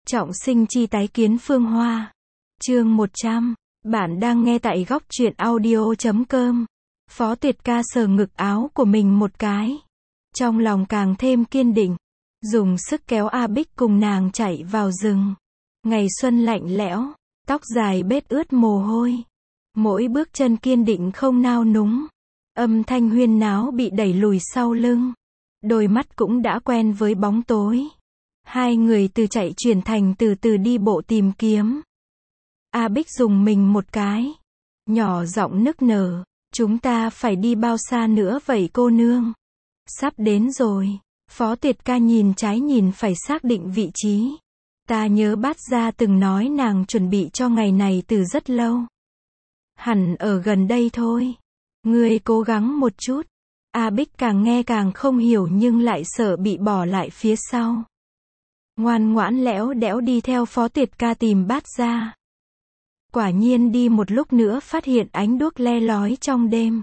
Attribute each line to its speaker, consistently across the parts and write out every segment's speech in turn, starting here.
Speaker 1: Trọng sinh chi tái kiến Phương Hoa. Chương 100. Bạn đang nghe tại góc truyện audio.com. Phó Tuyệt ca sờ ngực áo của mình một cái. Trong lòng càng thêm kiên định. Dùng sức kéo A Bích cùng nàng chạy vào rừng. Ngày xuân lạnh lẽo. Tóc dài bết ướt mồ hôi. Mỗi bước chân kiên định không nao núng. Âm thanh huyên náo bị đẩy lùi sau lưng. Đôi mắt cũng đã quen với bóng tối. Hai người từ chạy chuyển thành từ từ đi bộ tìm kiếm. A Bích dùng mình một cái. Nhỏ giọng nức nở. Chúng ta phải đi bao xa nữa vậy cô nương? Sắp đến rồi. Phó Tuyệt ca nhìn trái nhìn phải xác định vị trí. Ta nhớ Bát Gia từng nói nàng chuẩn bị cho ngày này từ rất lâu. Hẳn ở gần đây thôi. Ngươi cố gắng một chút. A Bích càng nghe càng không hiểu nhưng lại sợ bị bỏ lại phía sau. Ngoan ngoãn lẽo đẽo đi theo Phó Tuyệt ca tìm Bát Gia. Quả nhiên đi một lúc nữa phát hiện ánh đuốc le lói trong đêm.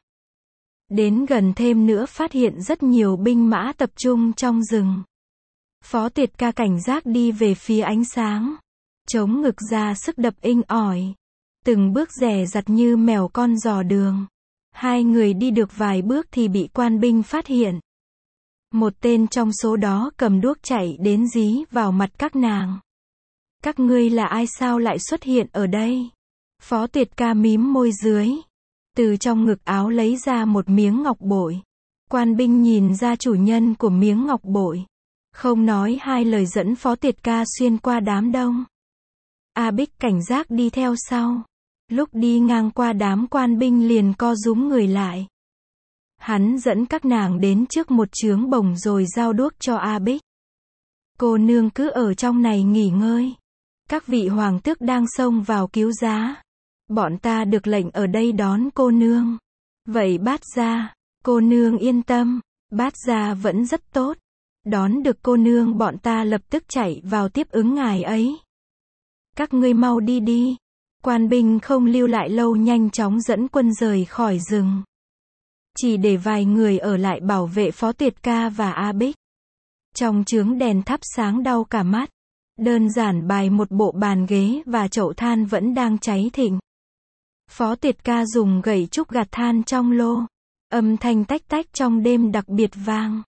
Speaker 1: Đến gần thêm nữa phát hiện rất nhiều binh mã tập trung trong rừng. Phó Tuyệt ca cảnh giác đi về phía ánh sáng. Chống ngực ra sức đập inh ỏi. Từng bước dè dặt như mèo con dò đường. Hai người đi được vài bước thì bị quan binh phát hiện. Một tên trong số đó cầm đuốc chạy đến dí vào mặt các nàng. Các ngươi là ai sao lại xuất hiện ở đây? Phó Tuyệt ca mím môi dưới. Từ trong ngực áo lấy ra một miếng ngọc bội. Quan binh nhìn ra chủ nhân của miếng ngọc bội. Không nói hai lời dẫn Phó Tuyệt ca xuyên qua đám đông. A Bích cảnh giác đi theo sau. Lúc đi ngang qua đám quan binh liền co rúm người lại. Hắn dẫn các nàng đến trước một chướng bồng rồi giao đuốc cho A Bích. Cô nương cứ ở trong này nghỉ ngơi. Các vị hoàng tước đang xông vào cứu giá. Bọn ta được lệnh ở đây đón cô nương. Vậy Bát Gia, cô nương yên tâm. Bát Gia vẫn rất tốt. Đón được cô nương bọn ta lập tức chạy vào tiếp ứng ngài ấy. Các ngươi mau đi đi. Quan binh không lưu lại lâu nhanh chóng dẫn quân rời khỏi rừng. Chỉ để vài người ở lại bảo vệ Phó Tuyệt ca và A Bích. Trong chướng đèn thắp sáng đau cả mắt. Đơn giản bày một bộ bàn ghế và chậu than vẫn đang cháy thịnh. Phó Tuyệt ca dùng gậy trúc gạt than trong lô. Âm thanh tách tách trong đêm đặc biệt vang.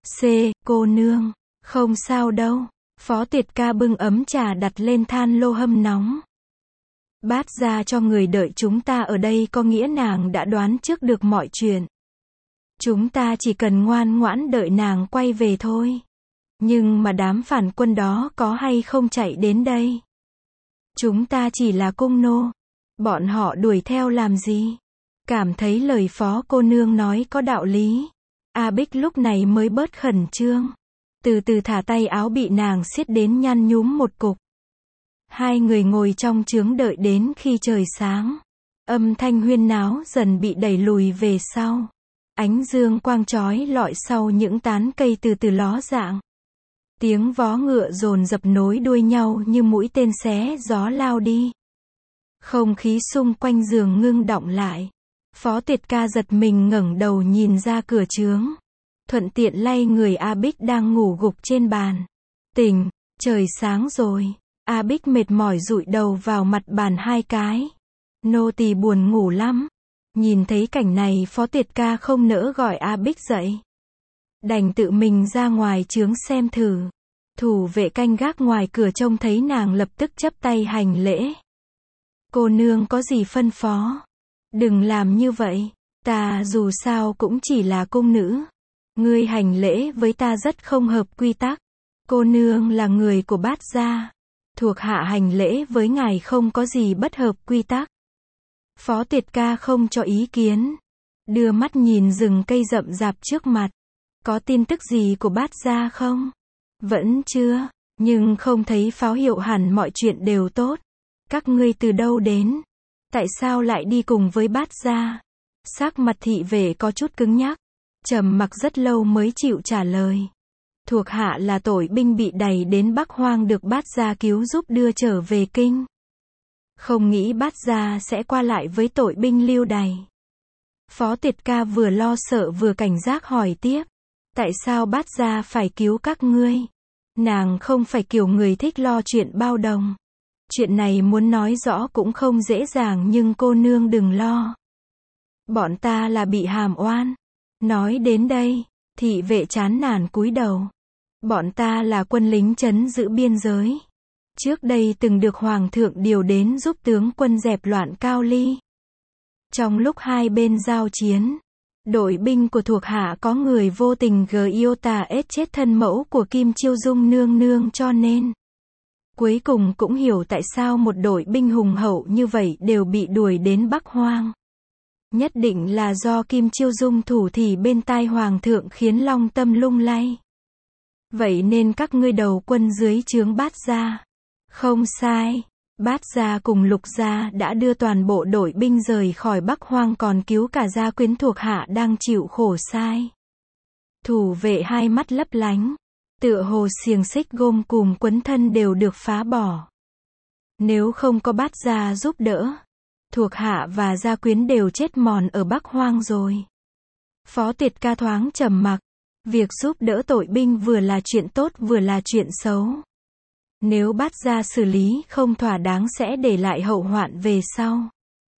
Speaker 1: Cô nương, không sao đâu. Phó Tuyệt ca bưng ấm trà đặt lên than lô hâm nóng. Bát Gia cho người đợi chúng ta ở đây có nghĩa nàng đã đoán trước được mọi chuyện. Chúng ta chỉ cần ngoan ngoãn đợi nàng quay về thôi. Nhưng mà đám phản quân đó có hay không chạy đến đây? Chúng ta chỉ là cung nô. Bọn họ đuổi theo làm gì? Cảm thấy lời Phó cô nương nói có đạo lý. A Bích lúc này mới bớt khẩn trương. Từ từ thả tay áo bị nàng siết đến nhăn nhúm một cục. Hai người ngồi trong chướng đợi đến khi trời sáng. Âm thanh huyên náo dần bị đẩy lùi về sau. Ánh dương quang chói lọi sau những tán cây từ từ ló dạng. Tiếng vó ngựa dồn dập nối đuôi nhau như mũi tên xé gió lao đi. Không khí xung quanh giường ngưng đọng lại. Phó Tuyệt ca giật mình ngẩng đầu nhìn ra cửa chướng. Thuận tiện lay người A Bích đang ngủ gục trên bàn. Tỉnh, trời sáng rồi. A Bích mệt mỏi dụi đầu vào mặt bàn hai cái. Nô tỳ buồn ngủ lắm. Nhìn thấy cảnh này Phó Tuyệt ca không nỡ gọi A Bích dậy. Đành tự mình ra ngoài chướng xem thử. Thủ vệ canh gác ngoài cửa trông thấy nàng lập tức chắp tay hành lễ. Cô nương có gì phân phó? Đừng làm như vậy. Ta dù sao cũng chỉ là cung nữ. Ngươi hành lễ với ta rất không hợp quy tắc. Cô nương là người của Bát Gia. Thuộc hạ hành lễ với ngài không có gì bất hợp quy tắc. Phó Tuyệt ca không cho ý kiến. Đưa mắt nhìn rừng cây rậm rạp trước mặt. Có tin tức gì của Bát Gia không? Vẫn chưa, nhưng không thấy pháo hiệu hẳn mọi chuyện đều tốt. Các ngươi từ đâu đến? Tại sao lại đi cùng với Bát Gia? Sắc mặt thị vệ có chút cứng nhắc. Trầm mặc rất lâu mới chịu trả lời. Thuộc hạ là tội binh bị đày đến Bắc Hoang được Bát Gia cứu giúp đưa trở về kinh. Không nghĩ Bát Gia sẽ qua lại với tội binh lưu đày. Phó Tuyệt ca vừa lo sợ vừa cảnh giác hỏi tiếp. Tại sao Bát Gia phải cứu các ngươi? Nàng không phải kiểu người thích lo chuyện bao đồng. Chuyện này muốn nói rõ cũng không dễ dàng nhưng cô nương đừng lo. Bọn ta là bị hàm oan. Nói đến đây, thị vệ chán nản cúi đầu. Bọn ta là quân lính trấn giữ biên giới. Trước đây từng được Hoàng thượng điều đến giúp tướng quân dẹp loạn Cao Ly. Trong lúc hai bên giao chiến, đội binh của thuộc hạ có người vô tình Giota chết thân mẫu của Kim Chiêu Dung nương nương cho nên. Cuối cùng cũng hiểu tại sao một đội binh hùng hậu như vậy đều bị đuổi đến Bắc Hoang. Nhất định là do Kim Chiêu Dung thủ thì bên tai Hoàng thượng khiến long tâm lung lay. Vậy nên các ngươi đầu quân dưới trướng Bát Gia. Không sai, Bát Gia cùng Lục Gia đã đưa toàn bộ đội binh rời khỏi Bắc Hoang còn cứu cả gia quyến thuộc hạ đang chịu khổ sai. Thủ vệ hai mắt lấp lánh, tựa hồ xiềng xích gông cùm quấn thân đều được phá bỏ. Nếu không có Bát Gia giúp đỡ, thuộc hạ và gia quyến đều chết mòn ở Bắc Hoang rồi. Phó Tiệt Ca thoáng trầm mặc, việc giúp đỡ tội binh vừa là chuyện tốt vừa là chuyện xấu. Nếu Bát Gia xử lý không thỏa đáng sẽ để lại hậu hoạn về sau.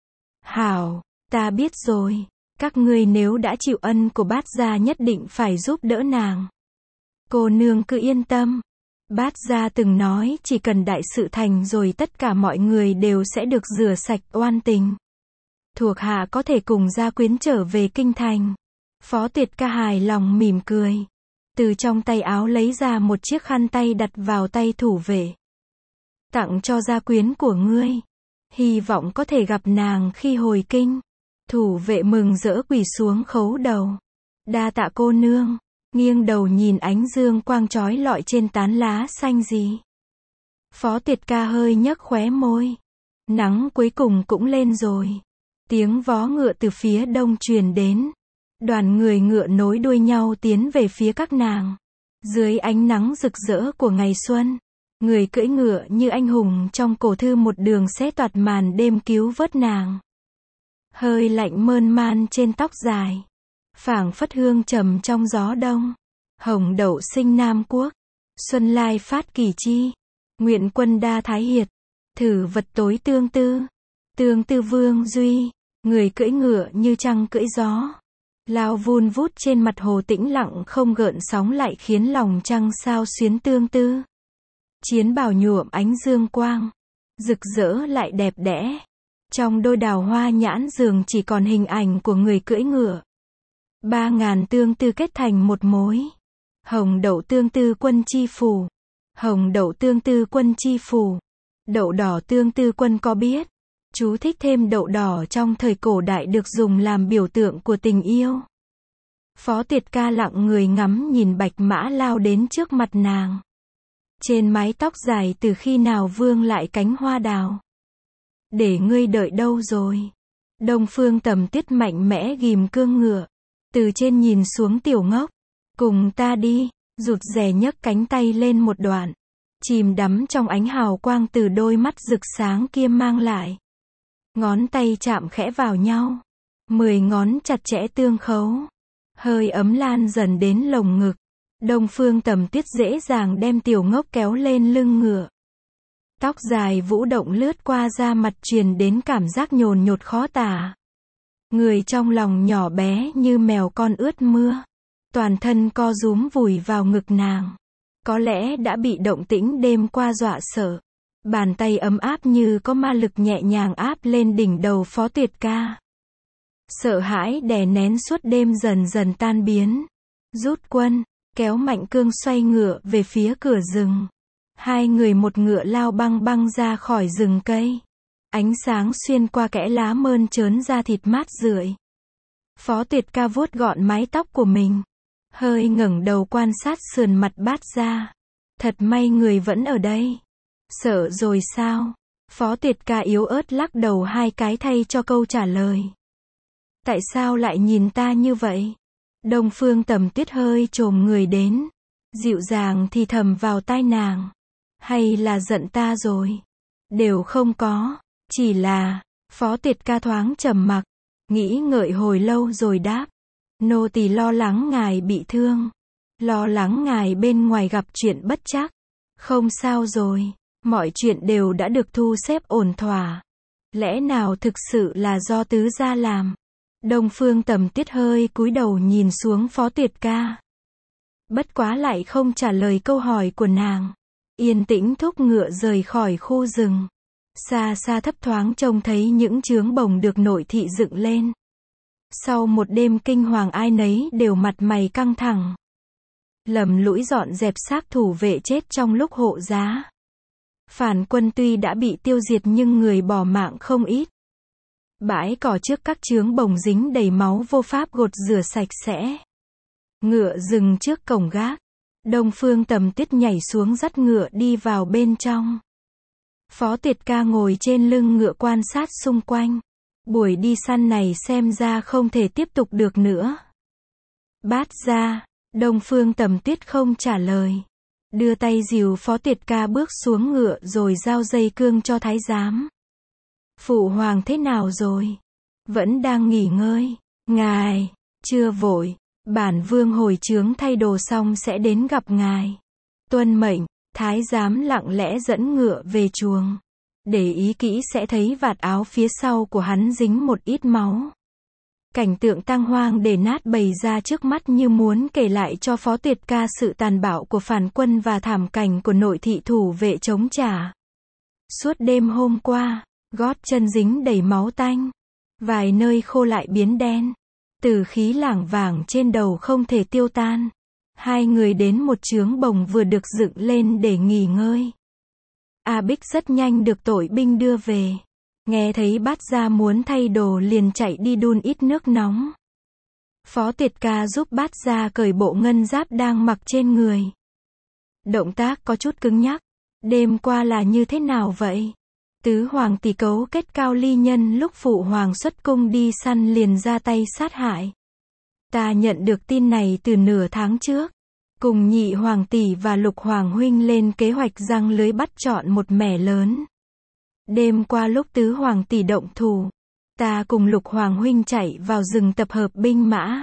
Speaker 1: Hảo, ta biết rồi, các ngươi nếu đã chịu ân của Bát Gia nhất định phải giúp đỡ nàng. Cô nương cứ yên tâm. Bát Gia từng nói chỉ cần đại sự thành rồi tất cả mọi người đều sẽ được rửa sạch oan tình. Thuộc hạ có thể cùng gia quyến trở về kinh thành. Phó Tiệt Ca hài lòng mỉm cười. Từ trong tay áo lấy ra một chiếc khăn tay đặt vào tay thủ vệ. Tặng cho gia quyến của ngươi. Hy vọng có thể gặp nàng khi hồi kinh. Thủ vệ mừng rỡ quỳ xuống khấu đầu. Đa tạ cô nương. Nghiêng đầu nhìn ánh dương quang chói lọi trên tán lá xanh gì. Phó Tiệt Ca hơi nhấc khóe môi. Nắng cuối cùng cũng lên rồi. Tiếng vó ngựa từ phía đông truyền đến. Đoàn người ngựa nối đuôi nhau tiến về phía các nàng. Dưới ánh nắng rực rỡ của ngày xuân, người cưỡi ngựa như anh hùng trong cổ thư một đường xé toạc màn đêm cứu vớt nàng. Hơi lạnh mơn man trên tóc dài, phảng phất hương trầm trong gió đông. Hồng đậu sinh Nam Quốc, xuân lai phát kỳ chi, nguyện quân đa thái hiệt, thử vật tối tương tư vương duy, người cưỡi ngựa như trăng cưỡi gió. Lao vun vút trên mặt hồ tĩnh lặng không gợn sóng lại khiến lòng trăng sao xuyến tương tư. Chiến bào nhuộm ánh dương quang, rực rỡ lại đẹp đẽ. Trong đôi đào hoa nhãn dường chỉ còn hình ảnh của người cưỡi ngựa. 3.000 tương tư kết thành một mối. Hồng đậu tương tư quân chi phủ. Hồng đậu tương tư quân chi phủ. Đậu đỏ tương tư quân có biết. Chú thích thêm đậu đỏ trong thời cổ đại được dùng làm biểu tượng của tình yêu. Phó Tiệt Ca lặng người ngắm nhìn bạch mã lao đến trước mặt nàng. Trên mái tóc dài từ khi nào vương lại cánh hoa đào. Để ngươi đợi đâu rồi. Đông Phương Tầm Tuyết mạnh mẽ ghim cương ngựa. Từ trên nhìn xuống Tiểu Ngốc. Cùng ta đi, rụt rè nhấc cánh tay lên một đoạn. Chìm đắm trong ánh hào quang từ đôi mắt rực sáng kia mang lại. Ngón tay chạm khẽ vào nhau. 10 ngón chặt chẽ tương khấu. Hơi ấm lan dần đến lồng ngực. Đông Phương Tầm Tuyết dễ dàng đem Tiểu Ngốc kéo lên lưng ngựa. Tóc dài vũ động lướt qua da mặt truyền đến cảm giác nhồn nhột khó tả. Người trong lòng nhỏ bé như mèo con ướt mưa. Toàn thân co rúm vùi vào ngực nàng. Có lẽ đã bị động tĩnh đêm qua dọa sợ. Bàn tay ấm áp như có ma lực nhẹ nhàng áp lên đỉnh đầu Phó Tiệt Ca. Sợ hãi đè nén suốt đêm dần dần tan biến. Rút quân, kéo mạnh cương xoay ngựa về phía cửa rừng. Hai người một ngựa lao băng băng ra khỏi rừng cây. Ánh sáng xuyên qua kẽ lá mơn trớn ra thịt mát rượi. Phó Tiệt Ca vuốt gọn mái tóc của mình. Hơi ngẩng đầu quan sát sườn mặt Bát Gia. Thật may người vẫn ở đây. Sợ rồi sao? Phó Tiệt Ca yếu ớt lắc đầu hai cái thay cho câu trả lời. Tại sao lại nhìn ta như vậy? Đông Phương Tầm Tuyết hơi chồm người đến. Dịu dàng thì thầm vào tai nàng. Hay là giận ta rồi? Đều không có. Chỉ là, Phó Tiệt Ca thoáng trầm mặc. Nghĩ ngợi hồi lâu rồi đáp. Nô tỳ lo lắng ngài bị thương. Lo lắng ngài bên ngoài gặp chuyện bất trắc. Không sao rồi, mọi chuyện đều đã được thu xếp ổn thỏa. Lẽ nào thực sự là do tứ gia làm? Đông Phương Tầm Tuyết hơi cúi đầu nhìn xuống Phó Tuyệt Ca. Bất quá lại không trả lời câu hỏi của nàng. Yên tĩnh thúc ngựa rời khỏi khu rừng. Xa xa thấp thoáng trông thấy những chướng bồng được nội thị dựng lên. Sau một đêm kinh hoàng ai nấy đều mặt mày căng thẳng. Lầm lũi dọn dẹp xác thủ vệ chết trong lúc hộ giá. Phản quân tuy đã bị tiêu diệt nhưng người bỏ mạng không ít. Bãi cỏ trước các chướng bồng dính đầy máu vô pháp gột rửa sạch sẽ. Ngựa dừng trước cổng gác. Đông Phương Tầm Tuyết nhảy xuống dắt ngựa đi vào bên trong. Phó Tuyệt Ca ngồi trên lưng ngựa quan sát xung quanh. Buổi đi săn này xem ra không thể tiếp tục được nữa. Bát gia, Đông Phương Tầm Tuyết không trả lời. Đưa tay dìu Phó Tuyệt Ca bước xuống ngựa rồi giao dây cương cho thái giám. Phụ hoàng thế nào rồi? Vẫn đang nghỉ ngơi. Ngài, chưa vội. Bản vương hồi chướng thay đồ xong sẽ đến gặp ngài. Tuân mệnh, thái giám lặng lẽ dẫn ngựa về chuồng. Để ý kỹ sẽ thấy vạt áo phía sau của hắn dính một ít máu. Cảnh tượng tang hoang để nát bày ra trước mắt như muốn kể lại cho Phó Tuyệt Ca sự tàn bạo của phản quân và thảm cảnh của nội thị thủ vệ chống trả. Suốt đêm hôm qua, gót chân dính đầy máu tanh. Vài nơi khô lại biến đen. Tử khí lảng vảng trên đầu không thể tiêu tan. Hai người đến một chướng bồng vừa được dựng lên để nghỉ ngơi. A Bích rất nhanh được tội binh đưa về. Nghe thấy Bát gia muốn thay đồ liền chạy đi đun ít nước nóng. Phó Tuyệt Ca giúp Bát gia cởi bộ ngân giáp đang mặc trên người. Động tác có chút cứng nhắc. Đêm qua là như thế nào vậy? Tứ hoàng tỷ cấu kết Cao Ly nhân lúc phụ hoàng xuất cung đi săn liền ra tay sát hại. Ta nhận được tin này từ nửa tháng trước. Cùng nhị hoàng tỷ và lục hoàng huynh lên kế hoạch giăng lưới bắt trọn một mẻ lớn. Đêm qua lúc tứ hoàng tỷ động thủ, ta cùng lục hoàng huynh chạy vào rừng tập hợp binh mã.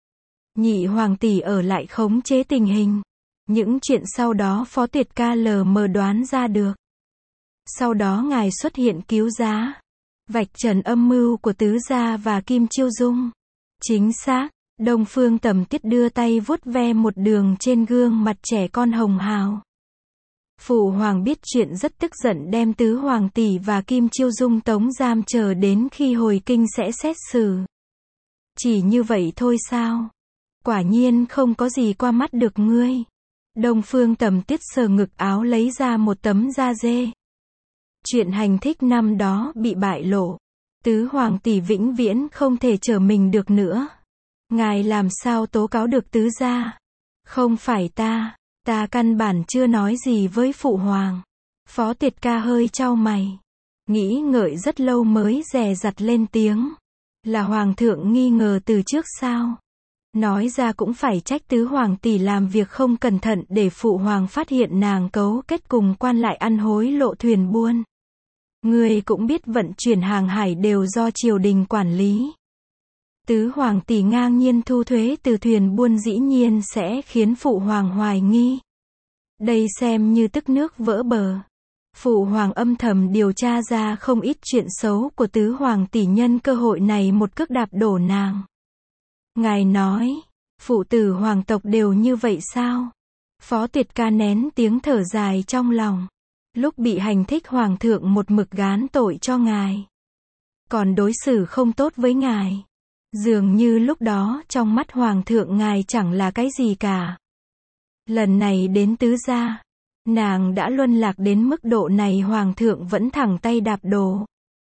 Speaker 1: Nhị hoàng tỷ ở lại khống chế tình hình. Những chuyện sau đó Phó Tuyệt Ca lờ mờ đoán ra được. Sau đó ngài xuất hiện cứu giá. Vạch trần âm mưu của tứ gia và Kim Chiêu Dung. Chính xác, Đông Phương Tầm Tuyết đưa tay vuốt ve một đường trên gương mặt trẻ con hồng hào. Phụ hoàng biết chuyện rất tức giận đem tứ hoàng tỷ và Kim Chiêu Dung tống giam chờ đến khi hồi kinh sẽ xét xử. Chỉ như vậy thôi sao? Quả nhiên không có gì qua mắt được ngươi. Đông Phương Tầm Tuyết sờ ngực áo lấy ra một tấm da dê. Chuyện hành thích năm đó bị bại lộ. Tứ hoàng tỷ vĩnh viễn không thể trở mình được nữa. Ngài làm sao tố cáo được tứ gia? Không phải ta căn bản chưa nói gì với phụ hoàng. Phó Tuyệt Ca hơi chau mày. Nghĩ ngợi rất lâu mới dè dặt lên tiếng. Là hoàng thượng nghi ngờ từ trước sao? Nói ra cũng phải trách tứ hoàng tỷ làm việc không cẩn thận để phụ hoàng phát hiện nàng cấu kết cùng quan lại ăn hối lộ thuyền buôn. Ngươi cũng biết vận chuyển hàng hải đều do triều đình quản lý. Tứ hoàng tỷ ngang nhiên thu thuế từ thuyền buôn dĩ nhiên sẽ khiến phụ hoàng hoài nghi. Đây xem như tức nước vỡ bờ. Phụ hoàng âm thầm điều tra ra không ít chuyện xấu của tứ hoàng tỷ nhân cơ hội này một cước đạp đổ nàng. Ngài nói, phụ tử hoàng tộc đều như vậy sao? Phó Tuyệt Ca nén tiếng thở dài trong lòng. Lúc bị hành thích hoàng thượng một mực gán tội cho ngài. Còn đối xử không tốt với ngài. Dường như lúc đó trong mắt hoàng thượng ngài chẳng là cái gì cả. Lần này đến tứ gia, nàng đã luân lạc đến mức độ này hoàng thượng vẫn thẳng tay đạp đổ.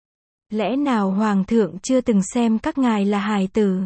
Speaker 1: Lẽ nào hoàng thượng chưa từng xem các ngài là hài tử?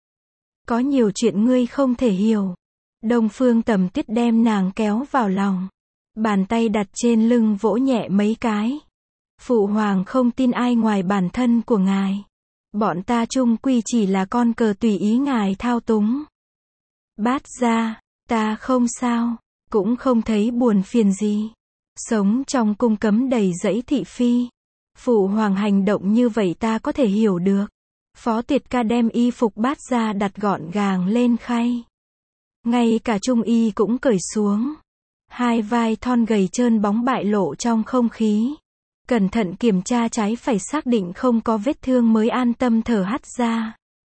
Speaker 1: Có nhiều chuyện ngươi không thể hiểu. Đông Phương Tầm Tuyết đem nàng kéo vào lòng. Bàn tay đặt trên lưng vỗ nhẹ mấy cái. Phụ hoàng không tin ai ngoài bản thân của ngài. Bọn ta chung quy chỉ là con cờ tùy ý ngài thao túng. Bát gia, ta không sao, cũng không thấy buồn phiền gì. Sống trong cung cấm đầy dẫy thị phi. Phụ hoàng hành động như vậy ta có thể hiểu được. Phó Tuyệt Ca đem y phục Bát gia đặt gọn gàng lên khay. Ngay cả trung y cũng cởi xuống. Hai vai thon gầy trơn bóng bại lộ trong không khí. Cẩn thận kiểm tra trái phải xác định không có vết thương mới an tâm thở hắt ra.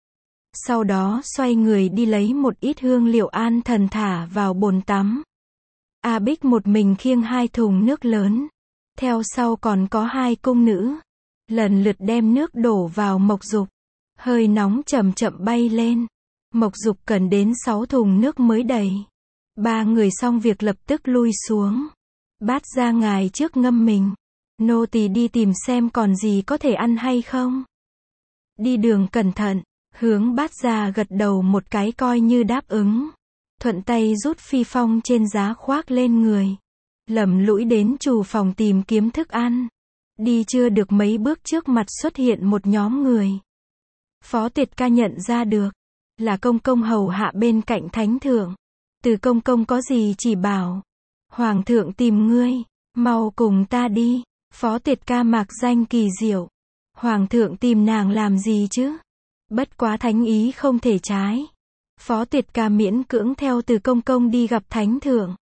Speaker 1: Sau đó xoay người đi lấy một ít hương liệu an thần thả vào bồn tắm. A Bích một mình khiêng 2 thùng nước lớn. Theo sau còn có 2 cung nữ. Lần lượt đem nước đổ vào mộc dục. Hơi nóng chậm chậm bay lên. Mộc dục cần đến 6 thùng nước mới đầy. 3 người xong việc lập tức lui xuống. Bát gia ngài trước ngâm mình. Nô tỳ đi tìm xem còn gì có thể ăn hay không. Đi đường cẩn thận. Hướng bát gia gật đầu một cái coi như đáp ứng. Thuận tay rút phi phong trên giá khoác lên người. Lầm lũi đến trù phòng tìm kiếm thức ăn. Đi chưa được mấy bước trước mặt xuất hiện một nhóm người. Phó Tiệt Ca nhận ra được. Là công công hầu hạ bên cạnh thánh thượng. Từ công công có gì chỉ bảo. Hoàng thượng tìm ngươi. Mau cùng ta đi. Phó Tiệt Ca mạc danh kỳ diệu. Hoàng thượng tìm nàng làm gì chứ? Bất quá thánh ý không thể trái. Phó Tiệt Ca miễn cưỡng theo từ công công đi gặp thánh thượng.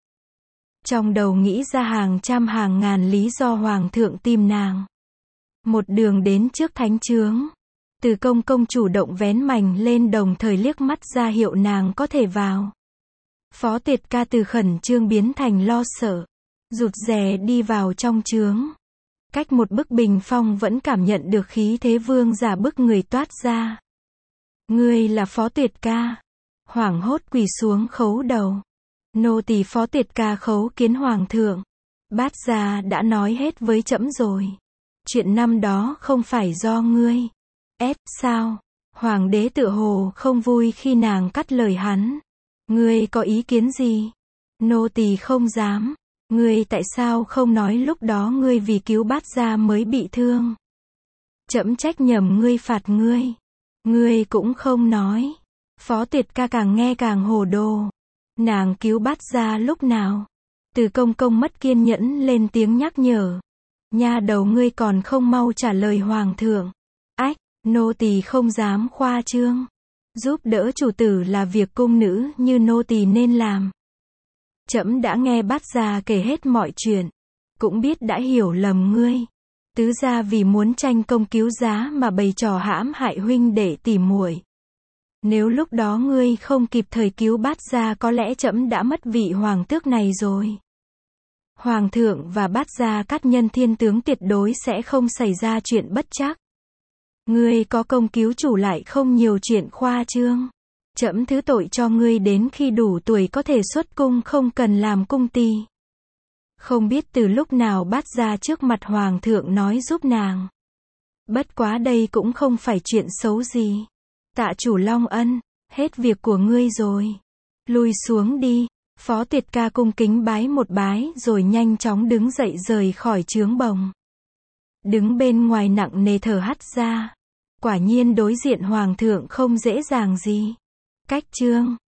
Speaker 1: Trong đầu nghĩ ra hàng trăm hàng ngàn lý do hoàng thượng tìm nàng. Một đường đến trước thánh chướng. Từ công công chủ động vén mành lên đồng thời liếc mắt ra hiệu nàng có thể vào. Phó Tiệt Ca từ khẩn trương biến thành lo sợ. Rụt rè đi vào trong chướng. Cách một bức bình phong vẫn cảm nhận được khí thế vương giả bức người toát ra. Ngươi là Phó Tiệt Ca. Hoảng hốt quỳ xuống khấu đầu. Nô tỳ Phó Tiệt Ca khấu kiến hoàng thượng. Bát gia đã nói hết với trẫm rồi. Chuyện năm đó không phải do ngươi. Sao? Hoàng đế tựa hồ không vui khi nàng cắt lời hắn. Ngươi có ý kiến gì? Nô tỳ không dám. Ngươi tại sao không nói lúc đó ngươi vì cứu bát gia mới bị thương? Trẫm trách nhầm ngươi phạt ngươi. Ngươi cũng không nói. Phó Tiệt Ca càng nghe càng hồ đồ. Nàng cứu bát gia lúc nào? Từ công công mất kiên nhẫn lên tiếng nhắc nhở. Nha đầu ngươi còn không mau trả lời hoàng thượng. Ách, nô tỳ không dám khoa trương. Giúp đỡ chủ tử là việc cung nữ như nô tỳ nên làm. Trẫm đã nghe bát gia kể hết mọi chuyện. Cũng biết đã hiểu lầm ngươi. Tứ gia vì muốn tranh công cứu giá mà bày trò hãm hại huynh đệ tỉ muội. Nếu lúc đó ngươi không kịp thời cứu bát gia có lẽ trẫm đã mất vị hoàng tước này rồi. Hoàng thượng và bát gia cát nhân thiên tướng tuyệt đối sẽ không xảy ra chuyện bất trắc. Ngươi có công cứu chủ lại không nhiều chuyện khoa trương. Trẫm thứ tội cho ngươi đến khi đủ tuổi có thể xuất cung không cần làm cung tỳ. Không biết từ lúc nào bát gia trước mặt hoàng thượng nói giúp nàng. Bất quá đây cũng không phải chuyện xấu gì. Tạ chủ long ân, hết việc của ngươi rồi. Lui xuống đi. Phó Tiệt Ca cung kính bái một bái rồi nhanh chóng đứng dậy rời khỏi chướng bồng. Đứng bên ngoài nặng nề thở hắt ra. Quả nhiên đối diện hoàng thượng không dễ dàng gì. Cách chương